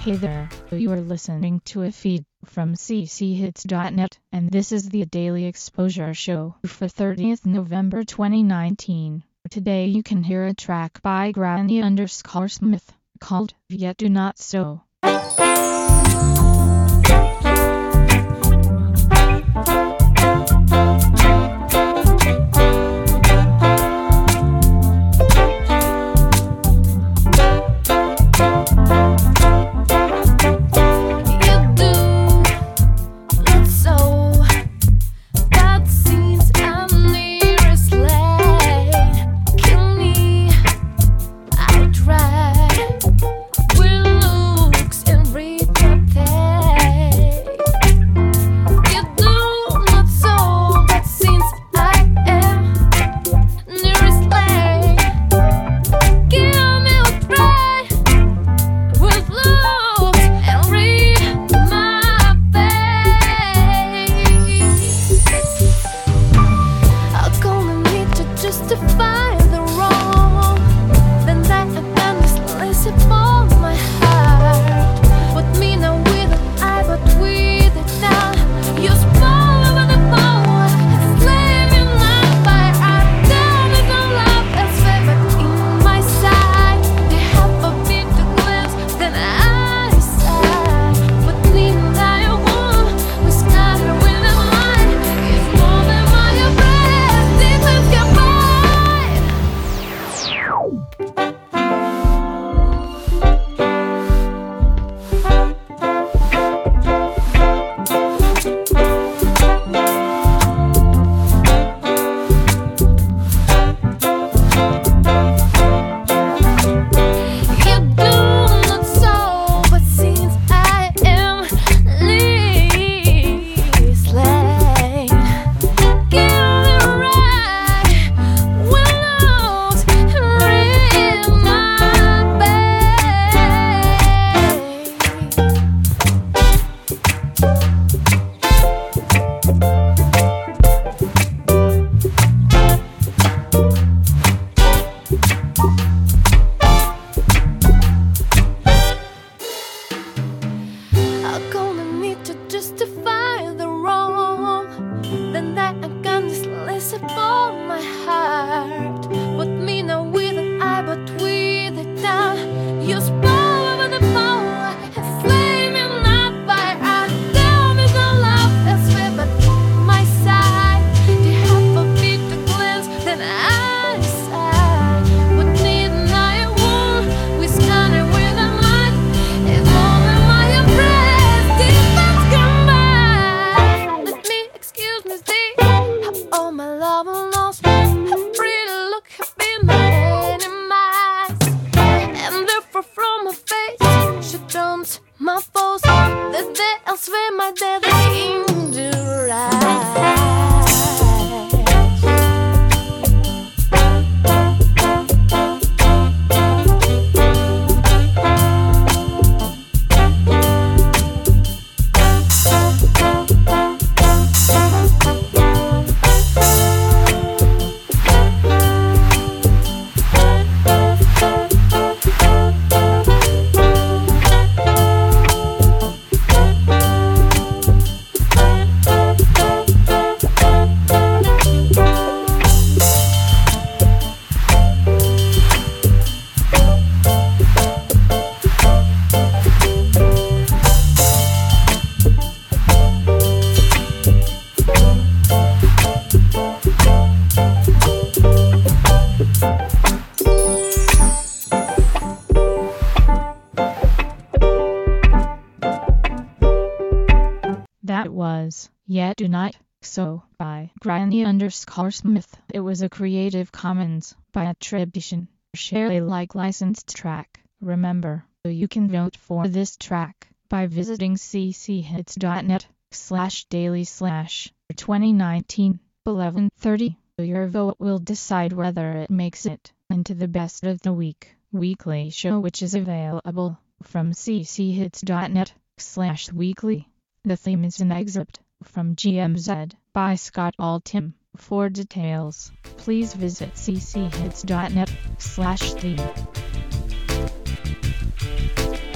Hey there, you are listening to a feed from cchits.net, and this is the Daily Exposure Show for 30th November 2019. Today you can hear a track by Granny_Smith called Yet Do Not So. Justify the wrong, then that I can just listen for my heart. Put me now with an eye, but with it down. Use power with the power, and slay me not by art. Tell me the love that's fair, but my side. They have a bit to cleanse, then I decide. Put me and I won't, we scanner with a light. It's all in my embrace, defense come back. Let me excuse me, see, all my love and lost. Her pretty look have been my enemies, and therefore from her face she turns my foes. That they elsewhere my death into rise. That was Yet Do Not So by Granny_Smith. It was a Creative Commons by attribution, share Alike licensed track. Remember, you can vote for this track by visiting cchits.net/daily/2019-1130. Your vote will decide whether it makes it into the Best of the Week weekly show, which is available from cchits.net/weekly. The theme is an excerpt from GMZ by Scott Altham. For details, please visit cchits.net/theme.